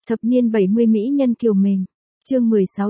Thập niên 70 mỹ nhân kiều mềm. Chương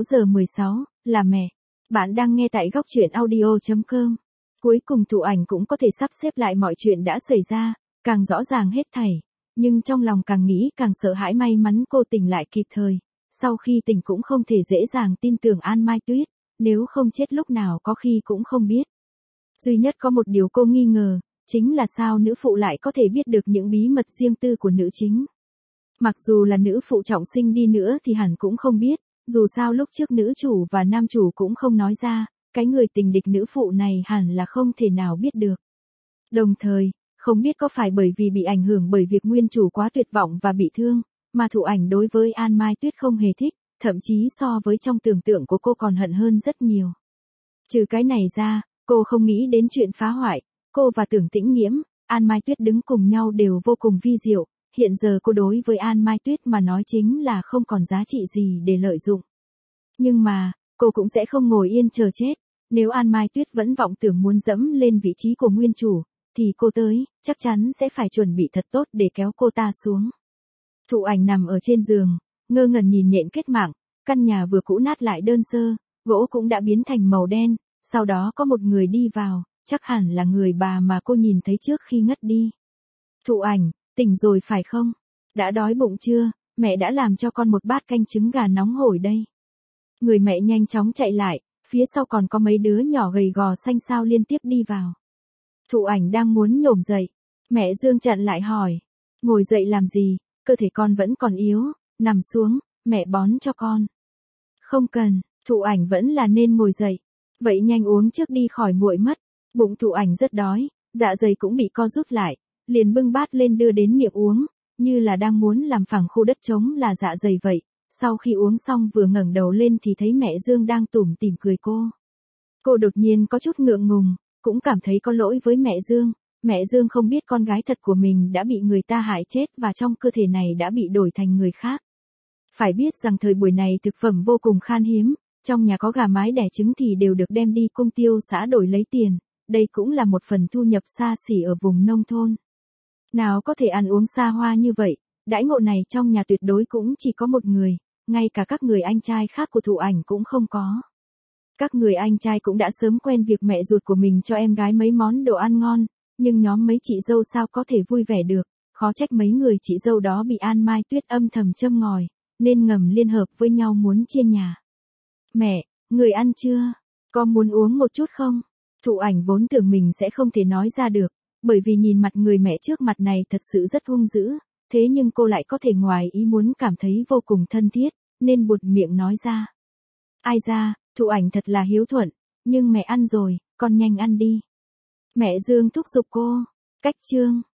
16:16, là mẹ. Bạn đang nghe tại góc truyện audio.com. Cuối cùng Thụ Ảnh cũng có thể sắp xếp lại mọi chuyện đã xảy ra, càng rõ ràng hết thảy. Nhưng trong lòng càng nghĩ càng sợ hãi, may mắn cô tỉnh lại kịp thời. Sau khi tỉnh cũng không thể dễ dàng tin tưởng An Mai Tuyết, nếu không chết lúc nào có khi cũng không biết. Duy nhất có một điều cô nghi ngờ, chính là sao nữ phụ lại có thể biết được những bí mật riêng tư của nữ chính. Mặc dù là nữ phụ trọng sinh đi nữa thì hẳn cũng không biết, dù sao lúc trước nữ chủ và nam chủ cũng không nói ra, cái người tình địch nữ phụ này hẳn là không thể nào biết được. Đồng thời, không biết có phải bởi vì bị ảnh hưởng bởi việc nguyên chủ quá tuyệt vọng và bị thương, mà Thụ Ảnh đối với An Mai Tuyết không hề thích, thậm chí so với trong tưởng tượng của cô còn hận hơn rất nhiều. Trừ cái này ra, cô không nghĩ đến chuyện phá hoại, cô và Tưởng Tĩnh Nghiễm, An Mai Tuyết đứng cùng nhau đều vô cùng vi diệu. Hiện giờ cô đối với An Mai Tuyết mà nói chính là không còn giá trị gì để lợi dụng. Nhưng mà, cô cũng sẽ không ngồi yên chờ chết. Nếu An Mai Tuyết vẫn vọng tưởng muốn dẫm lên vị trí của nguyên chủ, thì cô tới, chắc chắn sẽ phải chuẩn bị thật tốt để kéo cô ta xuống. Thụ Ảnh nằm ở trên giường, ngơ ngẩn nhìn nhện kết mạng, căn nhà vừa cũ nát lại đơn sơ, gỗ cũng đã biến thành màu đen, sau đó có một người đi vào, chắc hẳn là người bà mà cô nhìn thấy trước khi ngất đi. Thụ Ảnh, tỉnh rồi phải không? Đã đói bụng chưa? Mẹ đã làm cho con một bát canh trứng gà nóng hổi đây. Người mẹ nhanh chóng chạy lại, phía sau còn có mấy đứa nhỏ gầy gò xanh xao liên tiếp đi vào. Thụ Ảnh đang muốn nhổm dậy. Mẹ Dương chặn lại hỏi. Ngồi dậy làm gì? Cơ thể con vẫn còn yếu, nằm xuống, mẹ bón cho con. Không cần, Thụ Ảnh vẫn là nên ngồi dậy. Vậy nhanh uống trước đi khỏi nguội mất. Bụng Thụ Ảnh rất đói, dạ dày cũng bị co rút lại. Liền bưng bát lên đưa đến miệng uống, như là đang muốn làm phẳng khu đất trống là dạ dày vậy. Sau khi uống xong vừa ngẩng đầu lên thì thấy mẹ Dương đang tủm tỉm cười cô. Cô đột nhiên có chút ngượng ngùng, cũng cảm thấy có lỗi với mẹ Dương. Mẹ Dương không biết con gái thật của mình đã bị người ta hại chết và trong cơ thể này đã bị đổi thành người khác. Phải biết rằng thời buổi này thực phẩm vô cùng khan hiếm, trong nhà có gà mái đẻ trứng thì đều được đem đi cung tiêu xã đổi lấy tiền. Đây cũng là một phần thu nhập xa xỉ ở vùng nông thôn. Nào có thể ăn uống xa hoa như vậy, đãi ngộ này trong nhà tuyệt đối cũng chỉ có một người, ngay cả các người anh trai khác của Thụ Ảnh cũng không có. Các người anh trai cũng đã sớm quen việc mẹ ruột của mình cho em gái mấy món đồ ăn ngon, nhưng nhóm mấy chị dâu sao có thể vui vẻ được, khó trách mấy người chị dâu đó bị An Mai Tuyết âm thầm châm ngòi, nên ngầm liên hợp với nhau muốn chia nhà. Mẹ, người ăn chưa? Có muốn uống một chút không? Thụ Ảnh vốn tưởng mình sẽ không thể nói ra được. Bởi vì nhìn mặt người mẹ trước mặt này thật sự rất hung dữ, thế nhưng cô lại có thể ngoài ý muốn cảm thấy vô cùng thân thiết, nên buột miệng nói ra. Ai ra, Thụ Ảnh thật là hiếu thuận, nhưng mẹ ăn rồi, con nhanh ăn đi. Mẹ Dương thúc giục cô. Cách chương.